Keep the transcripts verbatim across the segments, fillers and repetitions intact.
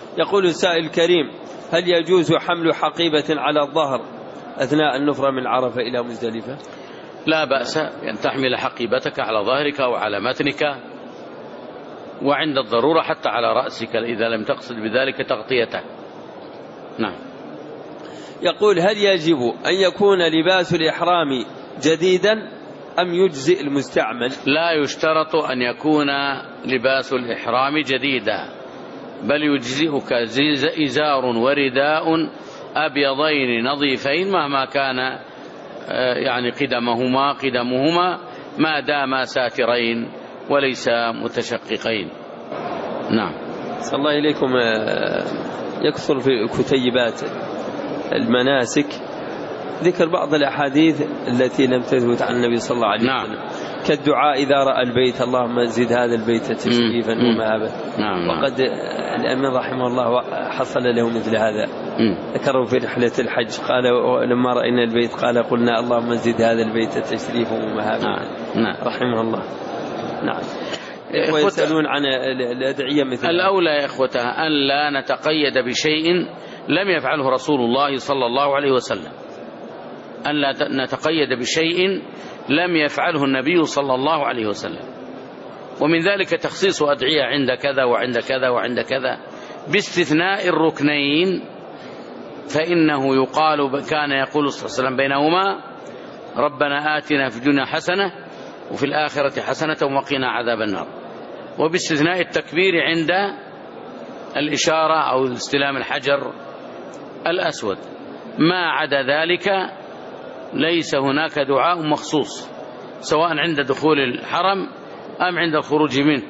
يقول السائل الكريم: هل يجوز حمل حقيبة على الظهر أثناء النفرة من عرفة إلى مزدلفة؟ لا بأس أن تحمل حقيبتك على ظهرك أو على متنك، وعند الضرورة حتى على رأسك إذا لم تقصد بذلك تغطيته. نعم. يقول: هل يجب أن يكون لباس الإحرام جديدا أم يجزئ المستعمل؟ لا يشترط أن يكون لباس الإحرام جديدا، بل يجزئك إزار ورداء أبيضين نظيفين مهما كان يعني قدمهما قدمهما ما داما ساترين وليس متشققين. نعم. صلى الله إليكم. يكثر في كتيبات المناسك ذكر بعض الأحاديث التي لم تثبت عن النبي صلى الله عليه وسلم. نعم. كالدعاء إذا رأى البيت: اللهم زد هذا البيت تشريفا ومهابة. نعم. وقد الأمين رحمه الله حصل له مثل هذا، ذكره في رحلة الحج، قال: لما رأينا البيت قال قلنا اللهم زد هذا البيت تشريفا ومهابة. نعم. رحمه الله. نعم. ويسألون عن الأدعية مثل الأولى يا إخوتها أن لا نتقيد بشيء لم يفعله رسول الله صلى الله عليه وسلم، أن لا نتقيد بشيء لم يفعله النبي صلى الله عليه وسلم. ومن ذلك تخصيص أدعية عند كذا وعند كذا وعند كذا، باستثناء الركنين، فإنه يقال كان يقول صلى الله عليه وسلم بينهما: ربنا آتنا في الدنيا حسنة وفي الآخرة حسنة وقنا عذاب النار. وباستثناء التكبير عند الإشارة أو استلام الحجر الأسود، ما عدا ذلك ليس هناك دعاء مخصوص، سواء عند دخول الحرم أم عند الخروج منه.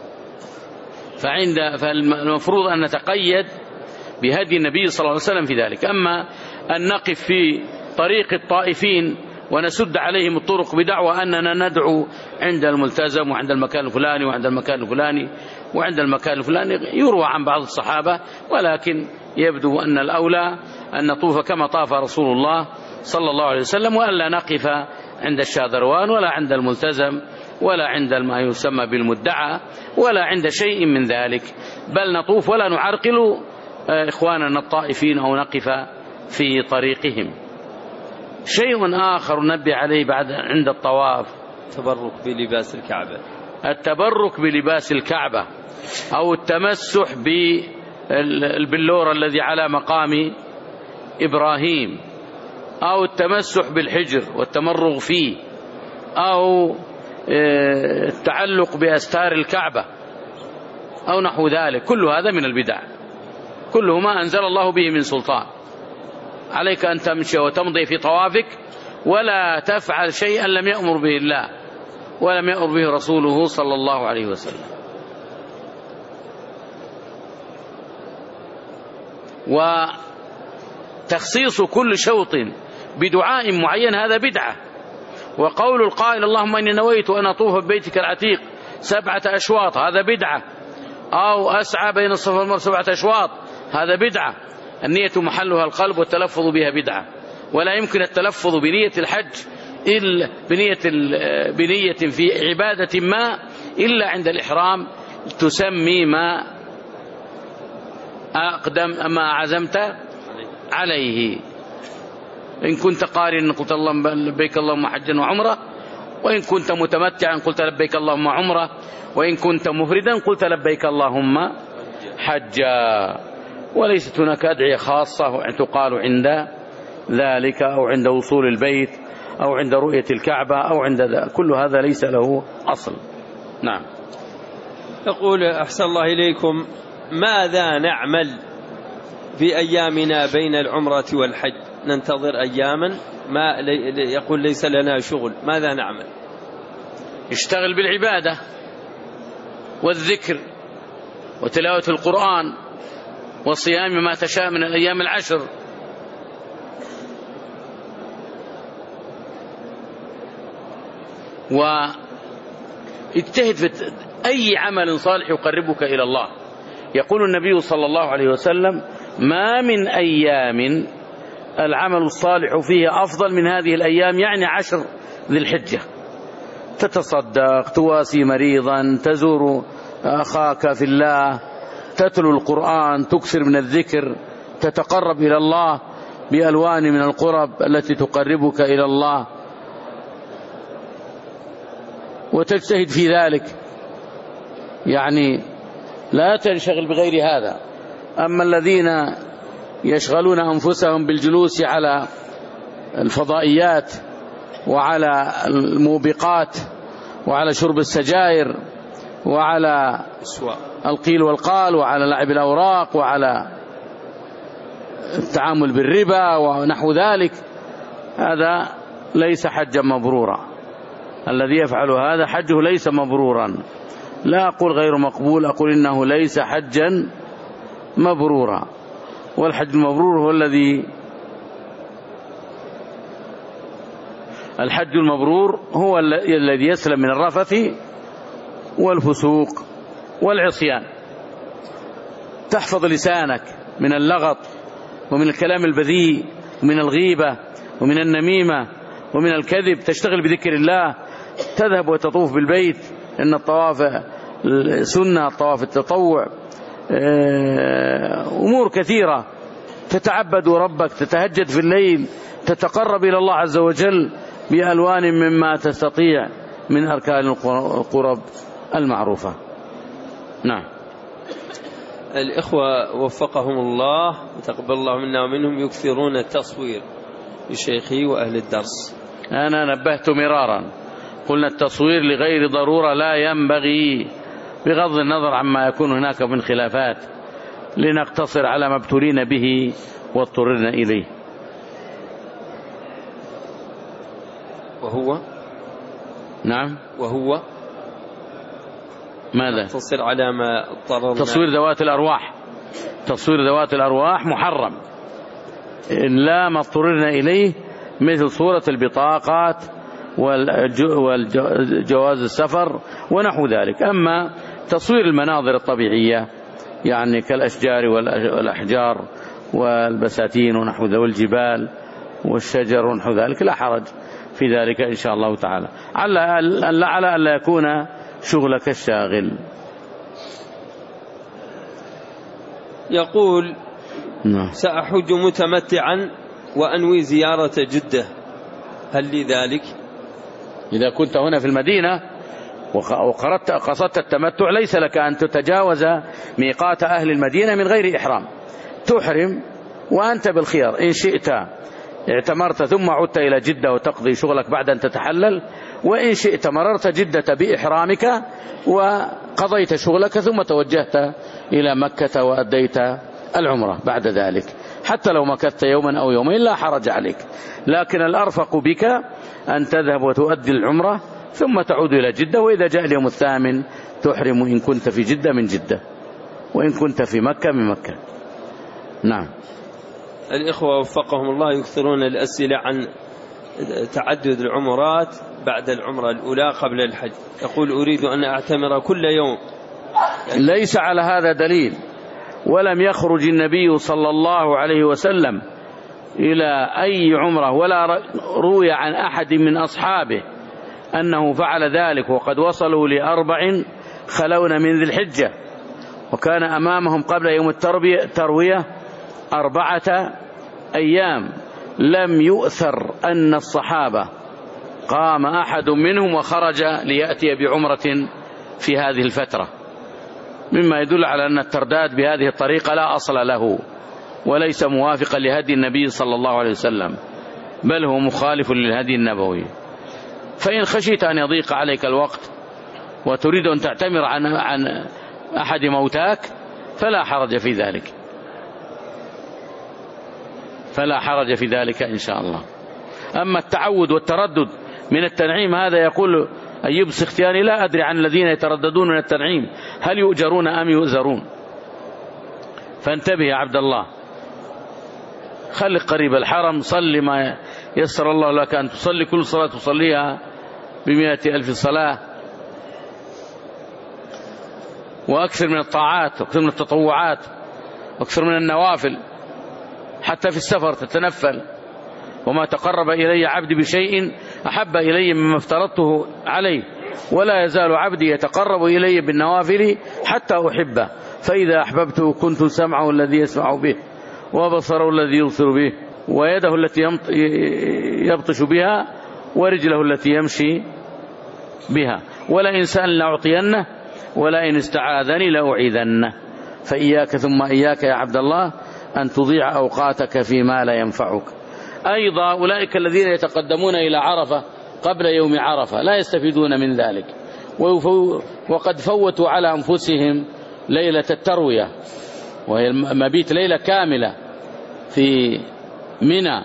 فعند فالمفروض أن نتقيد بهدي النبي صلى الله عليه وسلم في ذلك. أما أن نقف في طريق الطائفين ونسد عليهم الطرق بدعوى أننا ندعو عند الملتزم وعند المكان الفلاني وعند المكان الفلاني وعند المكان الفلاني، يروى عن بعض الصحابة، ولكن يبدو أن الأولى أن نطوف كما طاف رسول الله صلى الله عليه وسلم، وألا نقف عند الشاذروان ولا عند الملتزم ولا عند ما يسمى بالمدعى ولا عند شيء من ذلك، بل نطوف ولا نعرقل إخواننا الطائفين أو نقف في طريقهم. شيء آخر نبي عليه بعد عند الطواف: التبرك بلباس الكعبة. التبرك بلباس الكعبة أو التمسح بالبلور الذي على مقام إبراهيم، أو التمسح بالحجر والتمرغ فيه، أو التعلق بأستار الكعبة أو نحو ذلك، كل هذا من البدع، كله ما أنزل الله به من سلطان. عليك أن تمشي وتمضي في طوافك ولا تفعل شيئا لم يأمر به الله ولم يأمر به رسوله صلى الله عليه وسلم. وتخصيص كل شوط بدعاء معين هذا بدعة. وقول القائل: اللهم إني نويت أن أطوف ببيتك العتيق سبعة أشواط، هذا بدعة. أو أسعى بين الصفا والمروة سبعة أشواط، هذا بدعة. النية محلها القلب والتلفظ بها بدعة، ولا يمكن التلفظ بنية الحج إلا بنية, بنية في عبادة ما إلا عند الإحرام تسمي ما أقدم ما عزمت عليه. إن كنت قارنا قلت اللهم لبيك اللهم حجا وعمرة، وإن كنت متمتعا قلت لبيك اللهم عمرة، وإن كنت مفردا قلت لبيك اللهم حجا. وليست هناك أدعية خاصة تقال عند ذلك أو عند وصول البيت أو عند رؤية الكعبة أو عند ذلك، كل هذا ليس له أصل. نعم. يقول: أحسن الله إليكم، ماذا نعمل في أيامنا بين العمرة والحج؟ ننتظر أياما، ما يقول ليس لنا شغل، ماذا نعمل؟ اشتغل بالعبادة والذكر وتلاوة القرآن وصيام ما تشاء من الأيام العشر. واجتهد في أي عمل صالح يقربك إلى الله. يقول النبي صلى الله عليه وسلم: ما من أيام العمل الصالح فيه أفضل من هذه الأيام، يعني عشر ذي الحجة. تتصدق، تواسي مريضا، تزور أخاك في الله، تتلو القرآن، تكثر من الذكر، تتقرب إلى الله بألوان من القرب التي تقربك إلى الله، وتجتهد في ذلك، يعني لا تنشغل بغير هذا. أما الذين يشغلون أنفسهم بالجلوس على الفضائيات وعلى الموبقات وعلى شرب السجائر وعلى القيل والقال وعلى لعب الأوراق وعلى التعامل بالربا ونحو ذلك، هذا ليس حجا مبرورا. الذي يفعل هذا حجه ليس مبرورا. لا أقول غير مقبول، أقول إنه ليس حجا مبرورا. والحج المبرور هو الذي الحج المبرور هو الذي يسلم من الرفث والفسوق والعصيان، تحفظ لسانك من اللغط ومن الكلام البذيء ومن الغيبة ومن النميمة ومن الكذب، تشتغل بذكر الله، تذهب وتطوف بالبيت، إن الطواف سنة، الطواف التطوع، أمور كثيرة، تتعبد ربك، تتهجد في الليل، تتقرب إلى الله عز وجل بألوان مما تستطيع من أركان القرب المعروفة. نعم. الإخوة وفقهم الله وتقبل الله منا ومنهم يكثرون التصوير لشيخي وأهل الدرس. أنا نبهت مرارا، قلنا التصوير لغير ضرورة لا ينبغي، بغض النظر عما يكون هناك من خلافات، لنقتصر على ما ابتلينا به واضطررنا إليه. وهو نعم وهو ماذا؟ نقتصر على ما اضطررنا. تصوير ذوات الأرواح، تصوير ذوات الأرواح محرم إن لا ما اضطررنا إليه، مثل صورة البطاقات والجواز السفر ونحو ذلك. أما تصوير المناظر الطبيعية يعني كالأشجار والأحجار والبساتين ونحو ذلك والجبال والشجر ونحو ذلك لا حرج في ذلك إن شاء الله تعالى، على أن لا يكون شغلك الشاغل. يقول سأحج متمتعا وأنوي زيارة جدة، هل لي ذلك؟ إذا كنت هنا في المدينة وقصدت قصدت التمتع ليس لك أن تتجاوز ميقات أهل المدينة من غير إحرام، تحرم وأنت بالخيار، إن شئت اعتمرت ثم عدت إلى جدة وتقضي شغلك بعد أن تتحلل، وإن شئت مررت جدة بإحرامك وقضيت شغلك ثم توجهت إلى مكة وأديت العمرة بعد ذلك، حتى لو مكثت يوما أو يومين لا حرج عليك. لكن الأرفق بك أن تذهب وتؤدي العمرة ثم تعود إلى جدة، وإذا جاء اليوم الثامن تحرم إن كنت في جدة من جدة، وإن كنت في مكة من مكة. نعم. الإخوة وفقهم الله يكثرون الأسئلة عن تعدد العمرات بعد العمرة الأولى قبل الحج. يقول أريد أن أعتمر كل يوم. ليس على هذا دليل، ولم يخرج النبي صلى الله عليه وسلم إلى أي عمرة ولا روي عن أحد من أصحابه أنه فعل ذلك، وقد وصلوا لأربع خلون من ذي الحجة، وكان أمامهم قبل يوم التروية أربعة أيام. لم يؤثر أن الصحابة قام أحد منهم وخرج ليأتي بعمرة في هذه الفترة، مما يدل على أن الترداد بهذه الطريقة لا أصل له، وليس موافقا لهدي النبي صلى الله عليه وسلم، بل هو مخالف للهدي النبوي. فإن خشيت أن يضيق عليك الوقت وتريد أن تعتمر عن عن أحد موتاك فلا حرج في ذلك، فلا حرج في ذلك إن شاء الله. أما التعود والتردد من التنعيم هذا يقول أيوب السختياني لا أدري عن الذين يترددون من التنعيم هل يؤجرون أم يؤزرون. فانتبه يا عبد الله، خليك قريب الحرم، صلي ما يسر الله لك أن تصلي، كل صلاة تصليها بمئة ألف صلاة، وأكثر من الطاعات وأكثر من التطوعات وأكثر من النوافل، حتى في السفر تتنفل. وما تقرب إلي عبدي بشيء أحب إلي مما افترضته عليه، ولا يزال عبدي يتقرب إلي بالنوافل حتى أحبه، فإذا أحببته كنت سمعه الذي يسمع به، وبصره الذي يبصر به، ويده التي يبطش بها، ورجله التي يمشي بها، ولئن سأل لأعطينه، ولئن استعاذني لأعيذنه. فإياك ثم إياك يا عبد الله أن تضيع أوقاتك فيما لا ينفعك. أيضا أولئك الذين يتقدمون إلى عرفة قبل يوم عرفة لا يستفيدون من ذلك، وقد فوتوا على أنفسهم ليلة التروية، وهي مبيت ليلة كاملة في منى.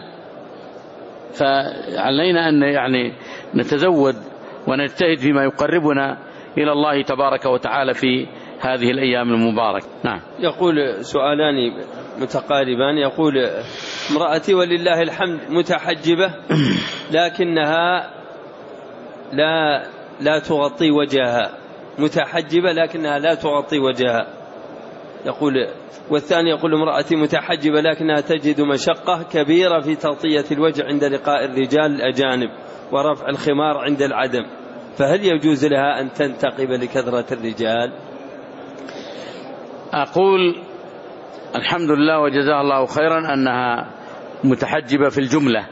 فعلينا أن يعني نتزود ونجتهد فيما يقربنا إلى الله تبارك وتعالى في هذه الأيام المباركة. نعم. يقول سؤالان متقاربان، يقول امرأتي ولله الحمد متحجبة لكنها لا لا تغطي وجهها، متحجبة لكنها لا تغطي وجهها. يقول والثاني يقول امرأتي متحجبة لكنها تجد مشقة كبيرة في تغطية الوجه عند لقاء الرجال الأجانب ورفع الخمار عند العدم، فهل يجوز لها أن تنتقب لكثرة الرجال؟ أقول الحمد لله وجزاها الله خيرا أنها متحجبة في الجملة،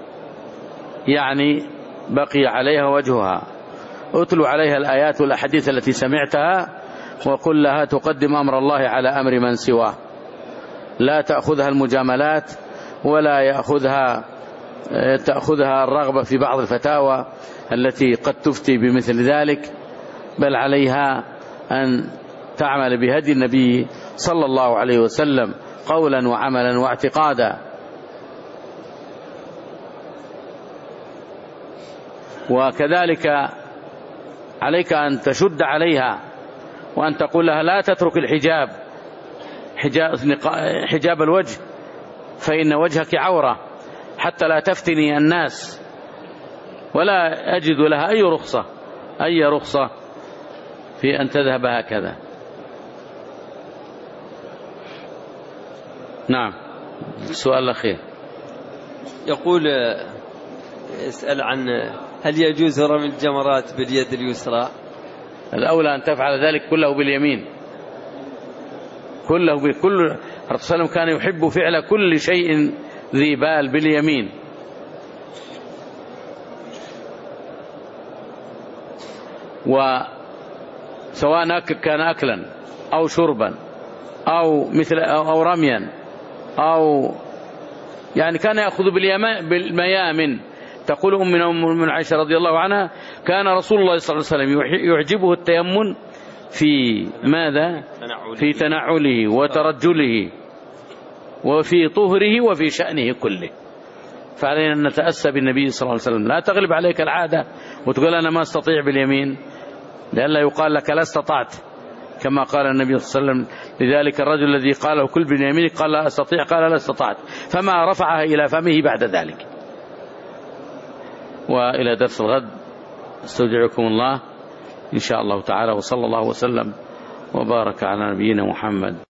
يعني بقي عليها وجهها. أتلو عليها الآيات والأحاديث التي سمعتها وقل لها تقدم أمر الله على أمر من سواه، لا تأخذها المجاملات ولا يأخذها تأخذها الرغبة في بعض الفتاوى التي قد تفتي بمثل ذلك، بل عليها أن تعمل بهدي النبي صلى الله عليه وسلم قولا وعملا واعتقادا. وكذلك عليك أن تشد عليها وأن تقول لها لا تترك الحجاب، حجاب الوجه، فإن وجهك عورة، حتى لا تفتني الناس. ولا أجد لها أي رخصة أي رخصة في أن تذهب هكذا. نعم. السؤال الأخير يقول يسأل عن هل يجوز رمي الجمرات باليد اليسرى؟ الأولى أن تفعل ذلك كله باليمين، كله بكل. الرسول صلى الله عليه وسلم كان يحب فعل كل شيء ذي بال باليمين. وسواء كان أكلا أو شربا أو مثل أو رميا أو يعني كان يأخذ بالميامن. تقول أمنا من عائشة رضي الله عنها كان رسول الله صلى الله عليه وسلم يعجبه التيمن في ماذا؟ في تنعله وترجله وفي طهره وفي شأنه كله. فعلينا أن نتأسى بالنبي صلى الله عليه وسلم. لا تغلب عليك العادة وتقول أنا ما استطيع باليمين، لأن لا يقال لك لا استطعت، كما قال النبي صلى الله عليه وسلم لذلك الرجل الذي قاله كل باليمين قال لا أستطيع، قال لا استطعت، فما رفعها إلى فمه بعد ذلك. وإلى درس الغد استودعكم الله إن شاء الله تعالى، وصلى الله وسلم وبارك على نبينا محمد.